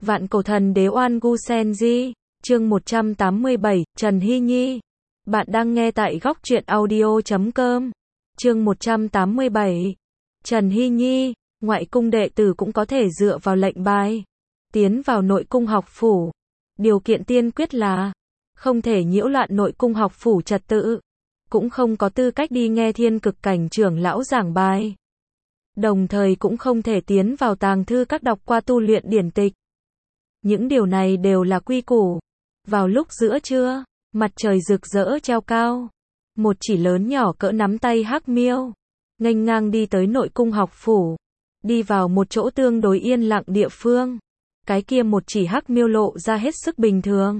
Vạn cổ thần đế Oan Gu Sen Di, chương 187, Trần Hy Nhi. Bạn đang nghe tại góc truyện audio.com. Chương 187. Trần Hy Nhi, ngoại cung đệ tử cũng có thể dựa vào lệnh bài tiến vào nội cung học phủ. Điều kiện tiên quyết là không thể nhiễu loạn nội cung học phủ trật tự, cũng không có tư cách đi nghe Thiên Cực Cảnh trưởng lão giảng bài. Đồng thời cũng không thể tiến vào tàng thư các đọc qua tu luyện điển tịch. Những điều này đều là quy củ. Vào lúc giữa trưa, mặt trời rực rỡ treo cao, một chỉ lớn nhỏ cỡ nắm tay hắc miêu nghênh ngang đi tới nội cung học phủ, đi vào một chỗ tương đối yên lặng địa phương. Cái kia một chỉ hắc miêu lộ ra hết sức bình thường,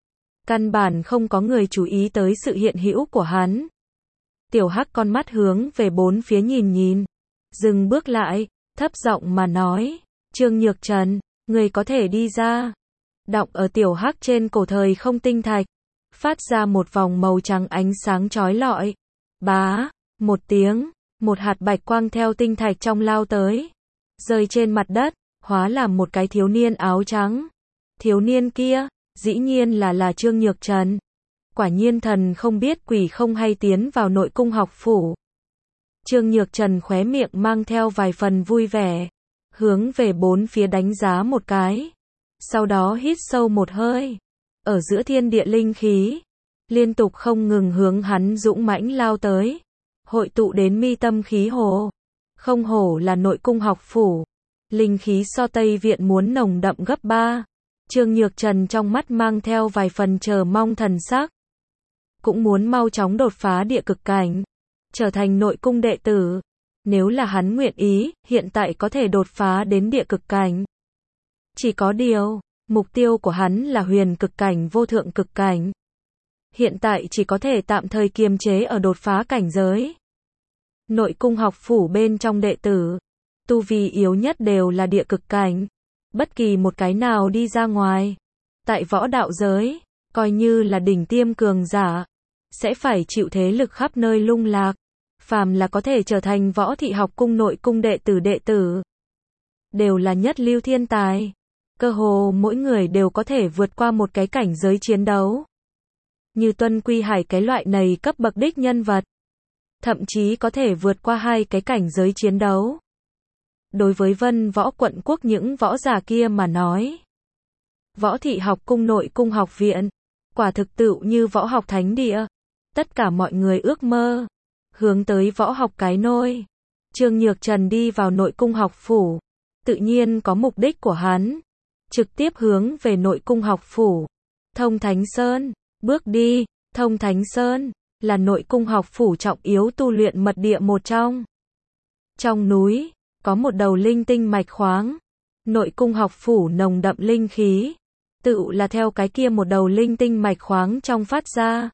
căn bản không có người chú ý tới sự hiện hữu của hắn. Tiểu hắc con mắt hướng về bốn phía nhìn nhìn, dừng bước lại, thấp giọng mà nói, Trương Nhược Trần, người có thể đi ra. Đọng ở tiểu hắc trên cổ thời không tinh thạch, phát ra một vòng màu trắng ánh sáng chói lọi. Bá, một tiếng, một hạt bạch quang theo tinh thạch trong lao tới, rơi trên mặt đất, hóa làm một cái thiếu niên áo trắng. Thiếu niên kia, dĩ nhiên là Trương Nhược Trần. Quả nhiên thần không biết quỷ không hay tiến vào nội cung học phủ. Trương Nhược Trần khóe miệng mang theo vài phần vui vẻ, hướng về bốn phía đánh giá một cái. Sau đó hít sâu một hơi. Ở giữa thiên địa linh khí, liên tục không ngừng hướng hắn dũng mãnh lao tới, hội tụ đến mi tâm khí hồ. Không hổ là nội cung học phủ, linh khí so Tây Viện muốn nồng đậm gấp 3. Trương Nhược Trần trong mắt mang theo vài phần chờ mong thần sắc, cũng muốn mau chóng đột phá địa cực cảnh, trở thành nội cung đệ tử. Nếu là hắn nguyện ý, hiện tại có thể đột phá đến địa cực cảnh. Chỉ có điều, mục tiêu của hắn là huyền cực cảnh vô thượng cực cảnh. Hiện tại chỉ có thể tạm thời kiềm chế ở đột phá cảnh giới. Nội cung học phủ bên trong đệ tử, tu vi yếu nhất đều là địa cực cảnh. Bất kỳ một cái nào đi ra ngoài, tại võ đạo giới, coi như là đỉnh tiêm cường giả, sẽ phải chịu thế lực khắp nơi lung lạc. Phàm là có thể trở thành Võ Thị học cung nội cung đệ tử, đều là nhất lưu thiên tài. Cơ hồ mỗi người đều có thể vượt qua một cái cảnh giới chiến đấu. Như Tuân Quy Hải cái loại này cấp bậc đích nhân vật, thậm chí có thể vượt qua 2 cái cảnh giới chiến đấu. Đối với Vân Võ quận quốc những võ giả kia mà nói, Võ Thị học cung nội cung học viện, quả thực tựu như võ học thánh địa. Tất cả mọi người ước mơ hướng tới võ học cái nôi. Trương Nhược Trần đi vào nội cung học phủ, tự nhiên có mục đích của hắn, trực tiếp hướng về nội cung học phủ. Thông Thánh Sơn, bước đi. Thông Thánh Sơn là nội cung học phủ trọng yếu tu luyện mật địa một trong. Trong núi có một đầu linh tinh mạch khoáng, nội cung học phủ nồng đậm linh khí, tựu là theo cái kia một đầu linh tinh mạch khoáng trong phát ra.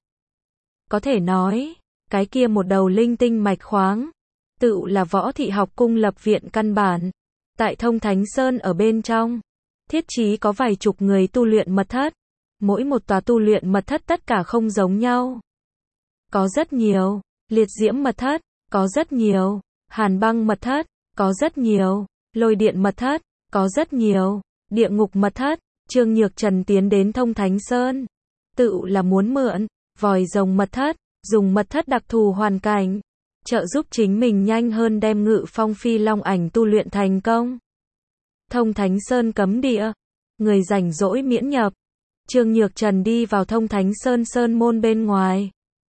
Có thể nói, cái kia một đầu linh tinh mạch khoáng, tựu là Võ Thị học cung lập viện căn bản. Tại Thông Thánh Sơn ở bên trong, thiết trí có vài chục người tu luyện mật thất. Mỗi một tòa tu luyện mật thất tất cả không giống nhau. Có rất nhiều liệt diễm mật thất, có rất nhiều hàn băng mật thất, có rất nhiều lôi điện mật thất, có rất nhiều địa ngục mật thất. Trương Nhược Trần tiến đến Thông Thánh Sơn, tựu là muốn mượn vòi rồng mật thất, dùng mật thất đặc thù hoàn cảnh, trợ giúp chính mình nhanh hơn đem Ngự Phong Phi Long ảnh tu luyện thành công. Thông Thánh Sơn cấm địa, người rảnh rỗi miễn nhập. Trương Nhược Trần đi vào Thông Thánh Sơn sơn môn bên ngoài,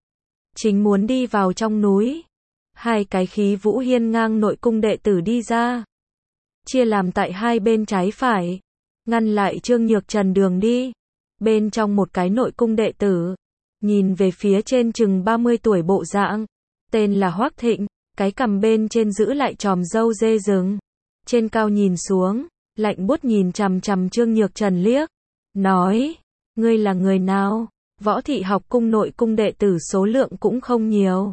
chính muốn đi vào trong núi. 2 cái khí vũ hiên ngang nội cung đệ tử đi ra, chia làm tại 2 bên trái phải, ngăn lại Trương Nhược Trần đường đi. Bên trong một cái nội cung đệ tử, nhìn về phía trên chừng 30 tuổi bộ dạng, tên là Hoắc Thịnh, cái cằm bên trên giữ lại chòm râu dê rừng, trên cao nhìn xuống, lạnh buốt nhìn chằm chằm Trương Nhược Trần liếc, nói, ngươi là người nào? Võ Thị học cung nội cung đệ tử số lượng cũng không nhiều,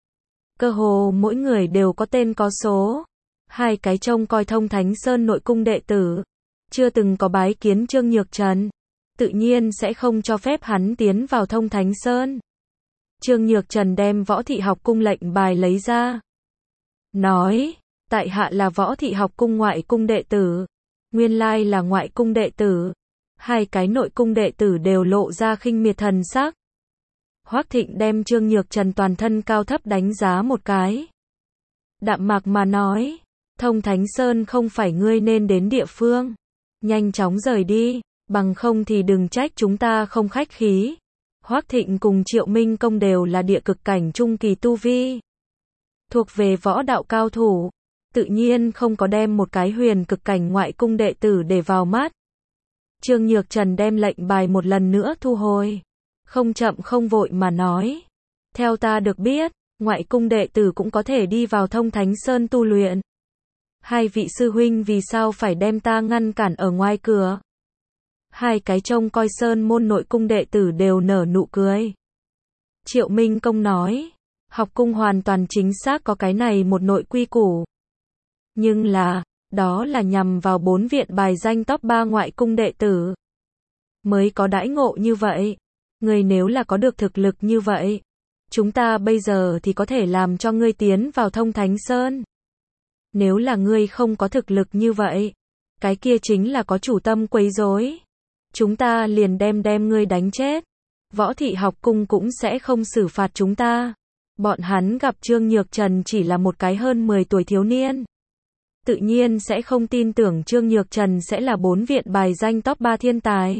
cơ hồ mỗi người đều có tên có số. 2 cái trông coi Thông Thánh Sơn nội cung đệ tử, chưa từng có bái kiến Trương Nhược Trần, tự nhiên sẽ không cho phép hắn tiến vào Thông Thánh Sơn. Trương Nhược Trần đem Võ Thị học cung lệnh bài lấy ra, nói, tại hạ là Võ Thị học cung ngoại cung đệ tử, nguyên lai là ngoại cung đệ tử. Hai cái nội cung đệ tử đều lộ ra khinh miệt thần sắc. Hoắc Thịnh đem Trương Nhược Trần toàn thân cao thấp đánh giá một cái. Đạm mạc mà nói, Thông Thánh Sơn không phải ngươi nên đến địa phương. Nhanh chóng rời đi, bằng không thì đừng trách chúng ta không khách khí. Hoắc Thịnh cùng Triệu Minh Công đều là địa cực cảnh trung kỳ tu vi. Thuộc về võ đạo cao thủ, tự nhiên không có đem một cái huyền cực cảnh ngoại cung đệ tử để vào mắt. Trương Nhược Trần đem lệnh bài một lần nữa thu hồi. Không chậm không vội mà nói. Theo ta được biết, ngoại cung đệ tử cũng có thể đi vào Thông Thánh Sơn tu luyện. Hai vị sư huynh vì sao phải đem ta ngăn cản ở ngoài cửa? Hai cái trông coi sơn môn nội cung đệ tử đều nở nụ cười. Triệu Minh Công nói, học cung hoàn toàn chính xác có cái này một nội quy củ. Nhưng là, đó là nhằm vào 4 viện bài danh top 3 ngoại cung đệ tử. Mới có đãi ngộ như vậy. Người nếu là có được thực lực như vậy, chúng ta bây giờ thì có thể làm cho ngươi tiến vào Thông Thánh Sơn. Nếu là ngươi không có thực lực như vậy, cái kia chính là có chủ tâm quấy rối. Chúng ta liền đem ngươi đánh chết. Võ thị học cung cũng sẽ không xử phạt chúng ta. Bọn hắn gặp Trương Nhược Trần chỉ là một cái hơn 10 tuổi thiếu niên. Tự nhiên sẽ không tin tưởng Trương Nhược Trần sẽ là 4 viện bài danh top 3 thiên tài.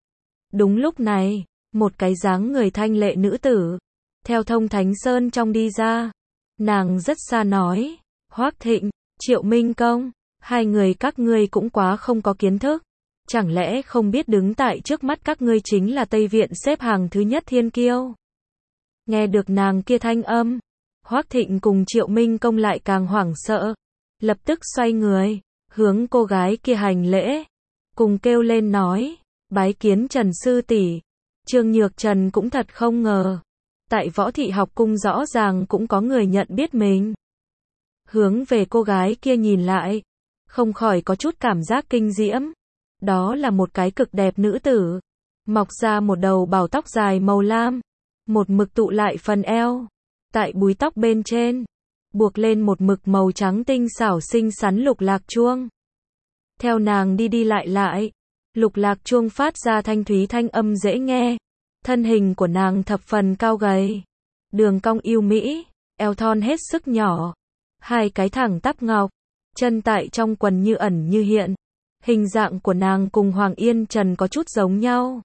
Đúng lúc này, một cái dáng người thanh lệ nữ tử, theo Thông Thánh Sơn trong đi ra. Nàng rất xa nói, Hoắc Thịnh, Triệu Minh Công, hai người các ngươi cũng quá không có kiến thức. Chẳng lẽ không biết đứng tại trước mắt các ngươi chính là Tây Viện xếp hàng thứ nhất thiên kiêu? Nghe được nàng kia thanh âm, Hoắc Thịnh cùng Triệu Minh Công lại càng hoảng sợ. Lập tức xoay người, hướng cô gái kia hành lễ, cùng kêu lên nói, bái kiến Trần sư tỷ. Trương Nhược Trần cũng thật không ngờ, tại Võ thị học cung rõ ràng cũng có người nhận biết mình. Hướng về cô gái kia nhìn lại, không khỏi có chút cảm giác kinh diễm. Đó là một cái cực đẹp nữ tử, mọc ra một đầu bào tóc dài màu lam, một mực tụ lại phần eo, tại búi tóc bên trên buộc lên một mực màu trắng tinh xảo xinh xắn lục lạc chuông. Theo nàng đi đi lại lại, lục lạc chuông phát ra thanh thúy thanh âm dễ nghe. Thân hình của nàng thập phần cao gầy, đường cong yêu mỹ, eo thon hết sức nhỏ, hai cái thẳng tắp ngọc, chân tại trong quần như ẩn như hiện. Hình dạng của nàng cùng Hoàng Yên Trần có chút giống nhau.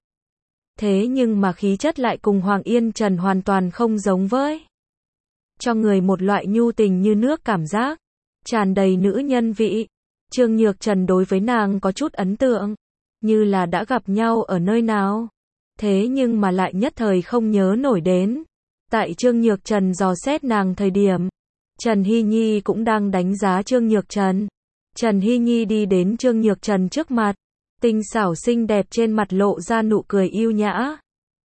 Thế nhưng mà khí chất lại cùng Hoàng Yên Trần hoàn toàn không giống với. Cho người một loại nhu tình như nước cảm giác, tràn đầy nữ nhân vị. Trương Nhược Trần đối với nàng có chút ấn tượng, như là đã gặp nhau ở nơi nào. Thế nhưng mà lại nhất thời không nhớ nổi đến. Tại Trương Nhược Trần dò xét nàng thời điểm, Trần Hy Nhi cũng đang đánh giá Trương Nhược Trần. Trần Hy Nhi đi đến Trương Nhược Trần trước mặt, tinh xảo xinh đẹp trên mặt lộ ra nụ cười yêu nhã.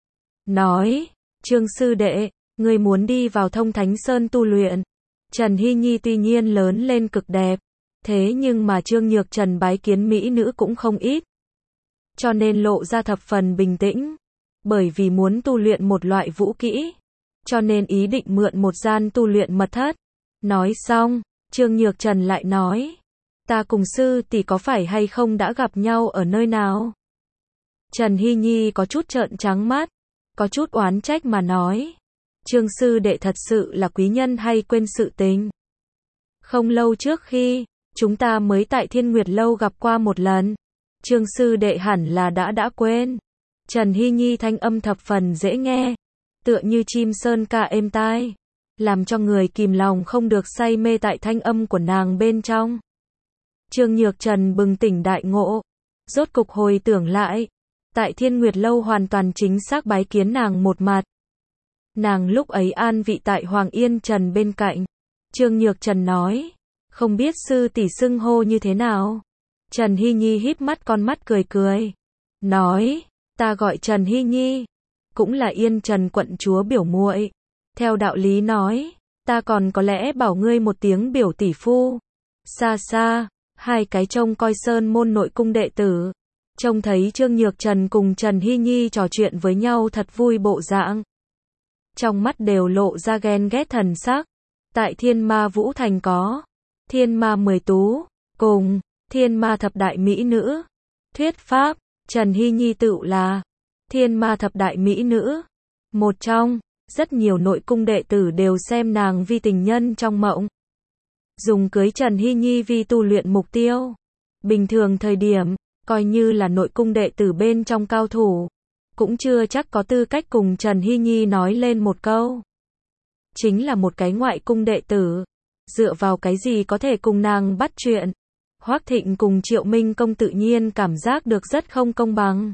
Nói, Trương sư đệ, ngươi muốn đi vào Thông Thánh Sơn tu luyện. Trần Hy Nhi tuy nhiên lớn lên cực đẹp, thế nhưng mà Trương Nhược Trần bái kiến mỹ nữ cũng không ít. Cho nên lộ ra thập phần bình tĩnh, bởi vì muốn tu luyện một loại vũ kỹ, cho nên ý định mượn một gian tu luyện mật thất. Nói xong, Trương Nhược Trần lại nói, ta cùng sư tỷ có phải hay không đã gặp nhau ở nơi nào? Trần Hy Nhi có chút trợn trắng mắt, có chút oán trách mà nói, Trương sư đệ thật sự là quý nhân hay quên sự tình. Không lâu trước khi, chúng ta mới tại Thiên Nguyệt Lâu gặp qua một lần. Trương sư đệ hẳn là đã quên. Trần Hy Nhi thanh âm thập phần dễ nghe, tựa như chim sơn ca êm tai, làm cho người kìm lòng không được say mê tại thanh âm của nàng bên trong. Trương Nhược Trần bừng tỉnh đại ngộ, rốt cục hồi tưởng lại, tại Thiên Nguyệt Lâu hoàn toàn chính xác bái kiến nàng một mặt. Nàng lúc ấy an vị tại Hoàng Yên Trần bên cạnh. Trương Nhược Trần nói, không biết sư tỷ xưng hô như thế nào? Trần Hy Nhi híp mắt con mắt cười cười, nói, ta gọi Trần Hy Nhi, cũng là Yên Trần quận chúa biểu muội. Theo đạo lý nói, ta còn có lẽ bảo ngươi một tiếng biểu tỷ phu. Xa xa, hai cái trông coi sơn môn nội cung đệ tử, trông thấy Trương Nhược Trần cùng Trần Hy Nhi trò chuyện với nhau thật vui bộ dạng. Trong mắt đều lộ ra ghen ghét thần sắc. Tại Thiên Ma Vũ Thành có Thiên Ma 10 tú, cùng Thiên ma thập đại mỹ nữ. Thuyết pháp, Trần Hy Nhi tựu là thiên ma thập đại mỹ nữ. Một trong, rất nhiều nội cung đệ tử đều xem nàng vi tình nhân trong mộng. Dùng cưới Trần Hy Nhi vì tu luyện mục tiêu. Bình thường thời điểm, coi như là nội cung đệ tử bên trong cao thủ, cũng chưa chắc có tư cách cùng Trần Hy Nhi nói lên một câu. Chính là một cái ngoại cung đệ tử, dựa vào cái gì có thể cùng nàng bắt chuyện. Hoắc Thịnh cùng Triệu Minh Công tự nhiên cảm giác được rất không công bằng.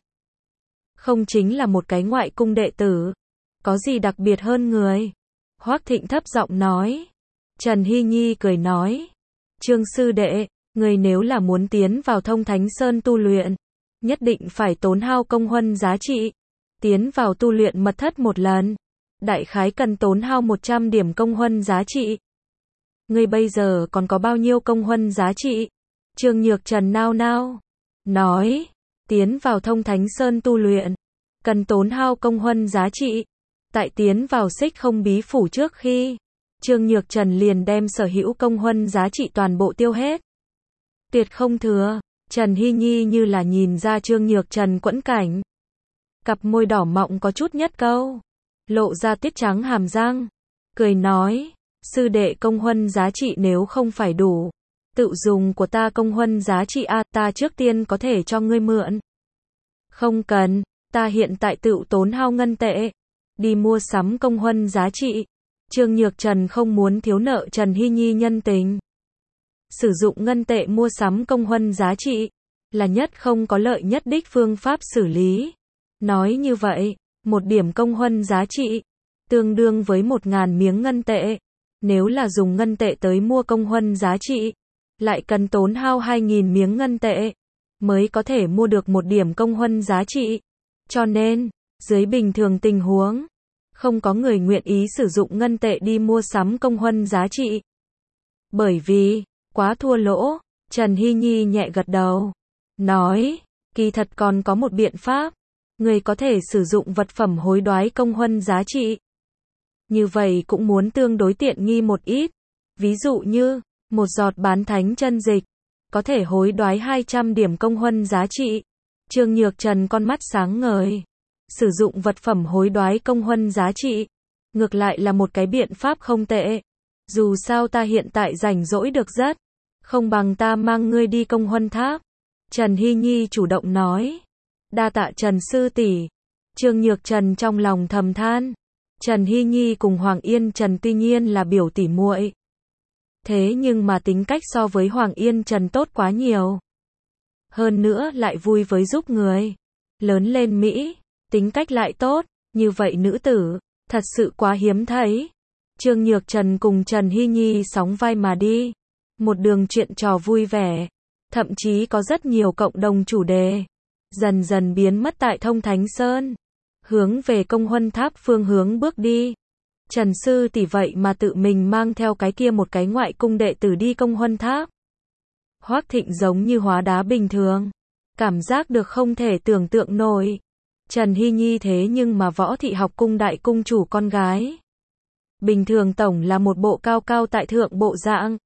Không chính là một cái ngoại cung đệ tử, có gì đặc biệt hơn người? Hoắc Thịnh thấp giọng nói. Trần Hy Nhi cười nói, Trương sư đệ, người nếu là muốn tiến vào Thông Thánh Sơn tu luyện, nhất định phải tốn hao công huân giá trị. Tiến vào tu luyện mật thất một lần, đại khái cần tốn hao 100 điểm công huân giá trị. Ngươi bây giờ còn có bao nhiêu công huân giá trị? Trương Nhược Trần nao nao nói, tiến vào Thông Thánh Sơn tu luyện, cần tốn hao công huân giá trị. Tại tiến vào Xích Không Bí Phủ trước khi, Trương Nhược Trần liền đem sở hữu công huân giá trị toàn bộ tiêu hết. Tuyệt không thừa. Trần Hy Nhi như là nhìn ra Trương Nhược Trần quẫn cảnh. Cặp môi đỏ mọng có chút nhất câu, lộ ra tiết trắng hàm răng, cười nói, sư đệ công huân giá trị nếu không phải đủ, tự dùng của ta công huân giá trị ta trước tiên có thể cho ngươi mượn. Không cần, ta hiện tại tự tốn hao ngân tệ, đi mua sắm công huân giá trị. Trương Nhược Trần không muốn thiếu nợ Trần Hy Nhi nhân tình. Sử dụng ngân tệ mua sắm công huân giá trị, là nhất không có lợi nhất đích phương pháp xử lý. Nói như vậy, một điểm công huân giá trị, tương đương với 1.000 miếng ngân tệ. Nếu là dùng ngân tệ tới mua công huân giá trị, lại cần tốn hao 2.000 miếng ngân tệ, mới có thể mua được một điểm công huân giá trị. Cho nên, dưới bình thường tình huống, không có người nguyện ý sử dụng ngân tệ đi mua sắm công huân giá trị. Bởi vì, quá thua lỗ, Trần Hy Nhi nhẹ gật đầu, nói, kỳ thật còn có một biện pháp, người có thể sử dụng vật phẩm hối đoái công huân giá trị. Như vậy cũng muốn tương đối tiện nghi một ít. Ví dụ như, một giọt bán thánh chân dịch, có thể hối đoái 200 điểm công huân giá trị. Trương Nhược Trần con mắt sáng ngời. Sử dụng vật phẩm hối đoái công huân giá trị, ngược lại là một cái biện pháp không tệ. Dù sao ta hiện tại rảnh rỗi được rất, không bằng ta mang ngươi đi công huân tháp. Trần Hy Nhi chủ động nói. Đa tạ Trần sư tỷ. Trương Nhược Trần trong lòng thầm than. Trần Hy Nhi cùng Hoàng Yên Trần tuy nhiên là biểu tỷ muội, thế nhưng mà tính cách so với Hoàng Yên Trần tốt quá nhiều. Hơn nữa lại vui với giúp người. Lớn lên Mỹ, tính cách lại tốt, như vậy nữ tử, thật sự quá hiếm thấy. Trương Nhược Trần cùng Trần Hy Nhi sóng vai mà đi. Một đường chuyện trò vui vẻ, thậm chí có rất nhiều cộng đồng chủ đề. Dần dần biến mất tại Thông Thánh Sơn, hướng về công huân tháp phương hướng bước đi. Trần sư tỷ vậy mà tự mình mang theo cái kia một cái ngoại cung đệ tử đi công huân tháp. Hoắc Thịnh giống như hóa đá bình thường, cảm giác được không thể tưởng tượng nổi. Trần Hy Nhi thế nhưng mà Võ Thị Học Cung đại cung chủ con gái. Bình thường tổng là một bộ cao cao tại thượng bộ dạng.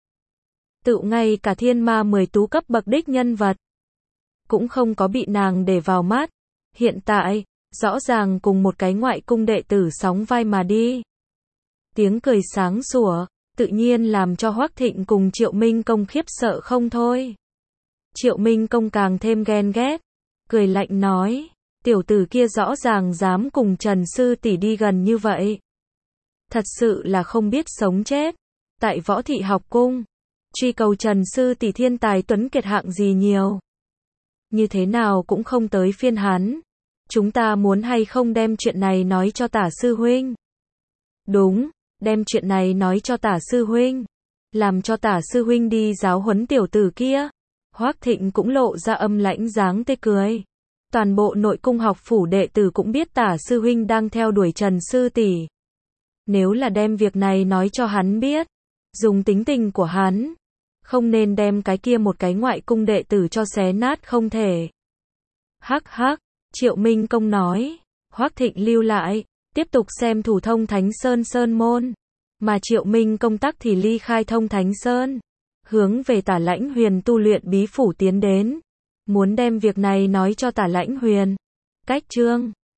Tự ngay cả thiên ma 10 tú cấp bậc đích nhân vật, cũng không có bị nàng để vào mắt. Hiện tại, rõ ràng cùng một cái ngoại cung đệ tử sóng vai mà đi. Tiếng cười sáng sủa, tự nhiên làm cho Hoắc Thịnh cùng Triệu Minh Công khiếp sợ không thôi. Triệu Minh Công càng thêm ghen ghét, cười lạnh nói, tiểu tử kia rõ ràng dám cùng Trần sư tỷ đi gần như vậy. Thật sự là không biết sống chết. Tại Võ Thị Học Cung, truy cầu Trần sư tỷ thiên tài tuấn kiệt hạng gì nhiều. Như thế nào cũng không tới phiên hắn. Chúng ta muốn hay không đem chuyện này nói cho Tả sư huynh? Đúng, đem chuyện này nói cho Tả sư huynh. Làm cho Tả sư huynh đi giáo huấn tiểu tử kia. Hoắc Thịnh cũng lộ ra âm lãnh dáng tê cười. Toàn bộ nội cung học phủ đệ tử cũng biết Tả sư huynh đang theo đuổi Trần sư tỷ. Nếu là đem việc này nói cho hắn biết, dùng tính tình của hắn, không nên đem cái kia một cái ngoại cung đệ tử cho xé nát không thể. Hắc hắc, Triệu Minh Công nói. Hoắc Thịnh lưu lại, tiếp tục xem thủ Thông Thánh Sơn sơn môn. Mà Triệu Minh Công tắc thì ly khai Thông Thánh Sơn, hướng về Tả Lãnh Huyền tu luyện bí phủ tiến đến. Muốn đem việc này nói cho Tả Lãnh Huyền. Cách chương